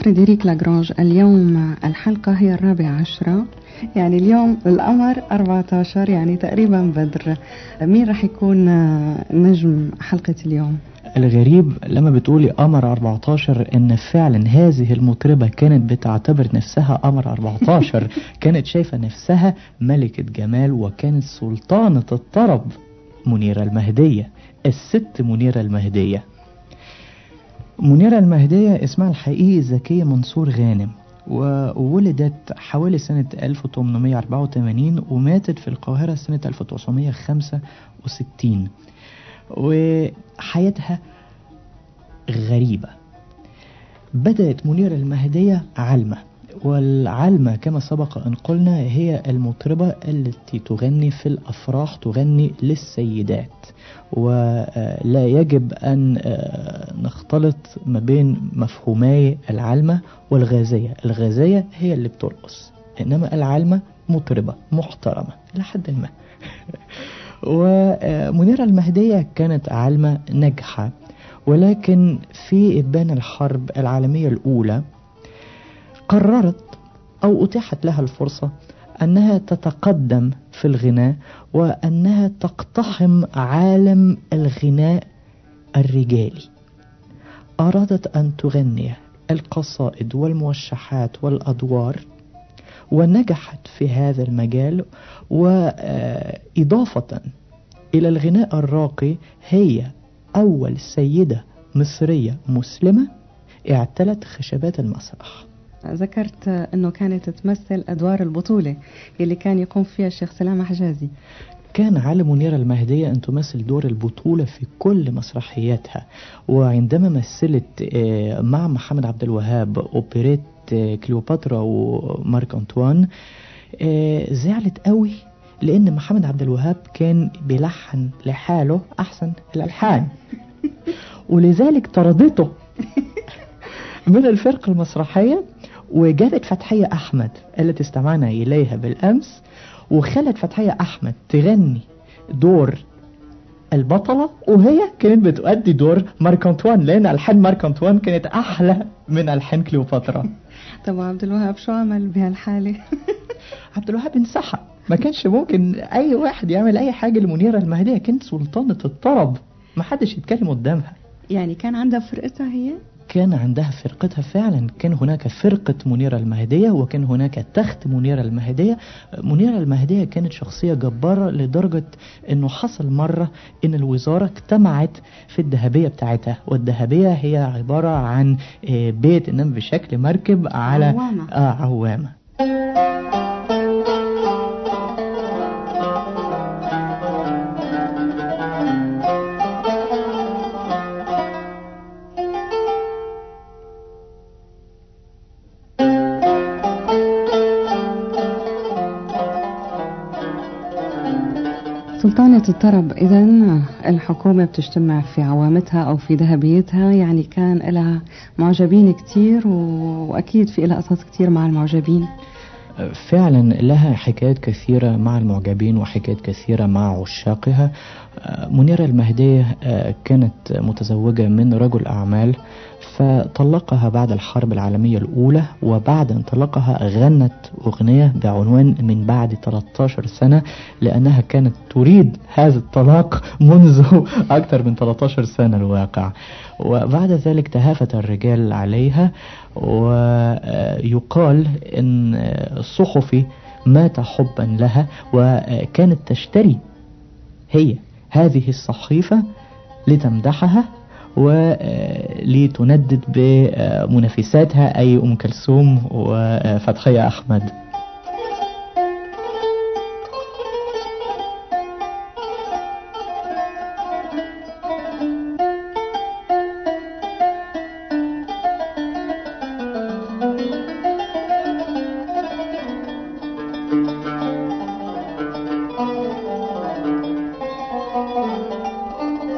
فريدريك لاغرانج، اليوم الحلقة هي 14، يعني اليوم القمر 14، يعني تقريبا بدر. مين راح يكون نجم حلقة اليوم؟ الغريب لما بتقولي قمر 14 ان فعلا هذه المطربة كانت بتعتبر نفسها قمر 14. كانت شايفة نفسها ملكة جمال وكانت سلطانة الطرب. منيرة المهدية، الست منيرة المهدية. منيرة المهدية اسمها الحقيقي زكية منصور غانم، وولدت حوالي سنة 1884 وماتت في القاهرة سنة 1965. وحياتها غريبة. بدأت منيرة المهدية علمة، والعلمة كما سبق أن قلنا هي المطربة التي تغني في الأفراح، تغني للسيدات، ولا يجب أن نختلط ما بين مفهومي العلمة والغازية. الغازية هي اللي بترقص، إنما العلمة مطربة محترمة لحد ما. ومنيرة المهدية كانت علمة ناجحة، ولكن في إبان الحرب العالمية الأولى قررت أو أتاحت لها الفرصة أنها تتقدم في الغناء، وأنها تقتحم عالم الغناء الرجالي. أرادت أن تغني القصائد والموشحات والأدوار، ونجحت في هذا المجال. وإضافة إلى الغناء الراقي، هي أول سيدة مصرية مسلمة اعتلت خشبات المسرح. ذكرت أنه كانت تمثل أدوار البطولة اللي كان يقوم فيها الشيخ سلامة حجازي. كان على منيرة المهدية أن تمثل دور البطولة في كل مسرحياتها. وعندما مثلت مع محمد عبد الوهاب أوبريت كليوباترا ومارك أنطوان، زعلت قوي، لأن محمد عبد الوهاب كان بيلحن لحاله أحسن الألحان، ولذلك طردته من الفرقة المسرحية، وجابت فتحية أحمد التي استمعنا إليها بالأمس، وخلت فتحية أحمد تغني دور البطلة، وهي كانت بتؤدي دور مارك أنطوان، لأن ألحان مارك أنطوان كانت أحلى من ألحان كليوباترا. طب عبد الوهاب شو عمل بهالحالة؟ عبد الوهاب انسحب، ما كانش ممكن أي واحد يعمل أي حاجة لمنيرة المهدية، كانت سلطانة الطرب، ما حدش يتكلم قدامها. يعني كان عندها فرقتها هي؟ كان عندها فرقتها فعلا. كان هناك فرقة منيرة المهدية، وكان هناك تخت منيرة المهدية. منيرة المهدية كانت شخصية جبارة لدرجة انه حصل مرة ان الوزارة اجتمعت في الذهبية بتاعتها، والذهبية هي عبارة عن بيت انما بشكل مركب على عوامة. سلطانة الطرب. إذن الحكومة بتجتمع في عوامتها أو في ذهبيتها، يعني كان لها معجبين كتير، وأكيد في لها قصص كتير مع المعجبين. فعلا لها حكايات كثيرة مع المعجبين وحكايات كثيرة مع عشاقها. منيرة المهدية كانت متزوجة من رجل أعمال، فطلقها بعد الحرب العالمية الأولى، وبعد أن طلقها غنت أغنية بعنوان من بعد 13 سنة، لأنها كانت تريد هذا الطلاق منذ أكثر من 13 سنة الواقع. وبعد ذلك تهافت الرجال عليها، ويقال أن الصحفي مات حبا لها، وكانت تشتري هي هذه الصحيفة لتمدحها ولتندد بمنافساتها أي أم كلثوم وفتحية أحمد.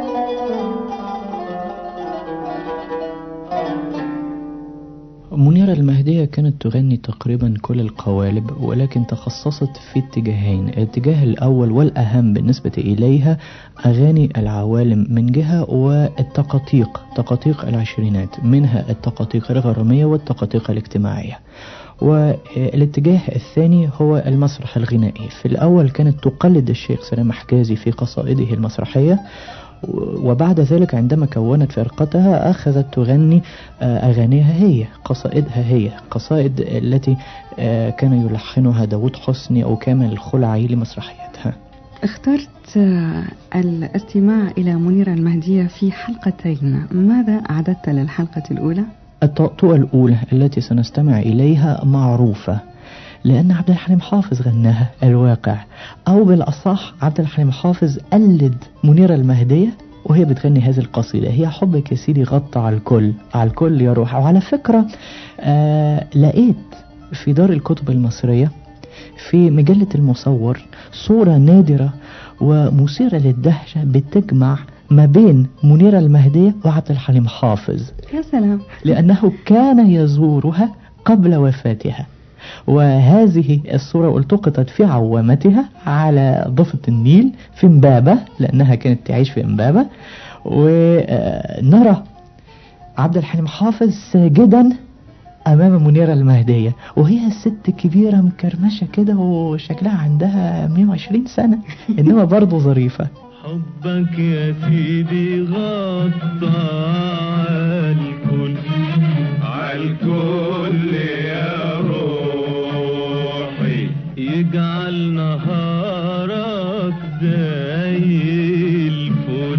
منيرة المهدية كانت تغني تقريبا كل القوالب، ولكن تخصصت في اتجاهين. الاتجاه الأول والأهم بالنسبة إليها أغاني العوالم من جهة، والتقاطيق، تقاطيق العشرينات، منها التقاطيق الغرامية والتقاطيق الاجتماعية. والاتجاه الثاني هو المسرح الغنائي. في الأول كانت تقلد الشيخ سلام حجازي في قصائده المسرحية، وبعد ذلك عندما كونت فرقتها أخذت تغني أغانيها هي، قصائدها هي، قصائد التي كان يلحنها داود حسني أو كامل الخلعي لمسرحياتها. اخترت الاستماع إلى منيرة المهدية في حلقتين، ماذا أعددت للحلقة الأولى؟ الطأطوة الأولى التي سنستمع إليها معروفة لأن عبد الحليم حافظ غناها، الواقع، أو بالأصح عبد الحليم حافظ قلد منيرة المهدية وهي بتغني هذه القصيدة. هي حبك يا سيدي غطى على الكل، على الكل يا روح. وعلى فكرة لقيت في دار الكتب المصرية في مجلة المصور صورة نادرة ومثيرة للدهشة بتجمع ما بين منيرة المهدية وعبد الحليم حافظ. يا سلام. لأنه كان يزورها قبل وفاتها، وهذه الصورة التقطت في عوامتها على ضفة النيل في إمبابة، لأنها كانت تعيش في إمبابة. ونرى عبد الحليم حافظ ساجدا أمام منيرة المهدية، وهي الست كبيرة مكرمشة كده وشكلها عندها 120 سنة، إنما برضو ظريفة. حبك يا سيدي غطى عالكل، عالكل يا روحي، يجعل نهارك زي الفل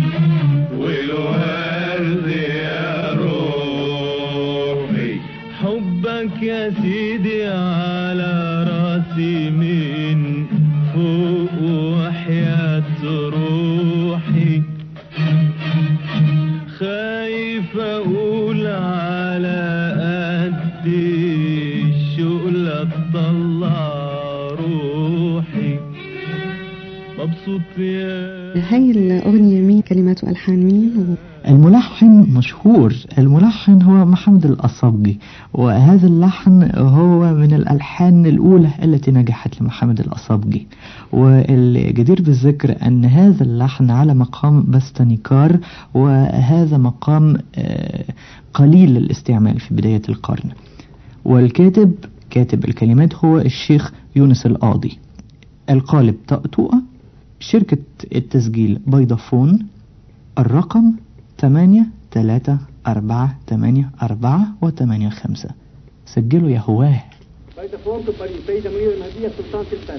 والورد يا روحي. حبك يا سيدي على راسي من فوق وحياة روحي، خايف اقول على قد الشغلة تطلع روحي، مبسوط يا. هاي الأغنية مين كلمات وألحان مين؟ الملحن مشهور، الملحن هو محمد الأصابجي، وهذا اللحن هو من الألحان الأولى التي نجحت لمحمد الأصابجي. والجدير بالذكر أن هذا اللحن على مقام بستانيكار، وهذا مقام قليل الاستعمال في بداية القرن. والكاتب، كاتب الكلمات هو الشيخ يونس القاضي. القالب طأطوئة، شركة التسجيل بيضافون، الرقم 834884 سجلوا يا هواه. بيضافون تبقى السيدة منيرة المهدية سلطانة الفن.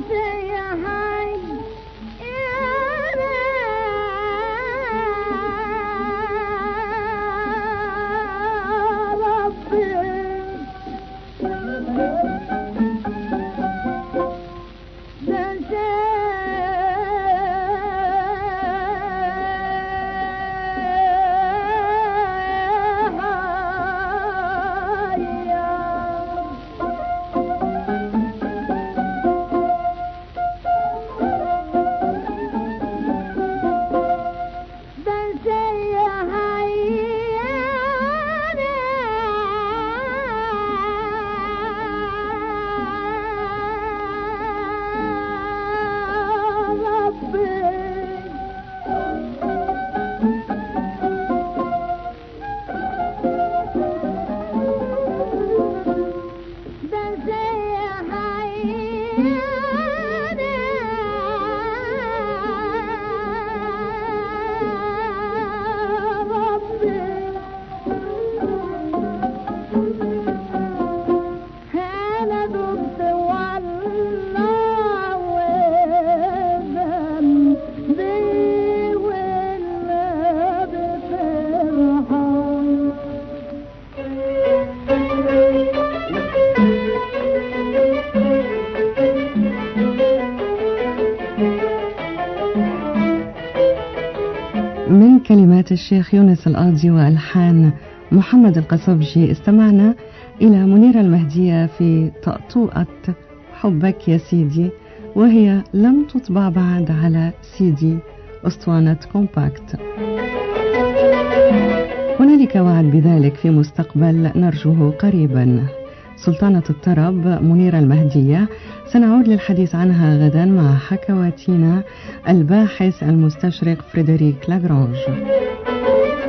من كلمات الشيخ يونس القاضي وألحان محمد القصبجي استمعنا إلى منيرة المهدية في طقطوقة حبك يا سيدي، وهي لم تطبع بعد على سيدي أسطوانة كومباكت. هنالك وعد بذلك في مستقبل نرجوه قريبا. سلطانة الطرب منيرة المهدية سنعود للحديث عنها غدا مع حكواتينا الباحث المستشرق فريدريك لاغرانج.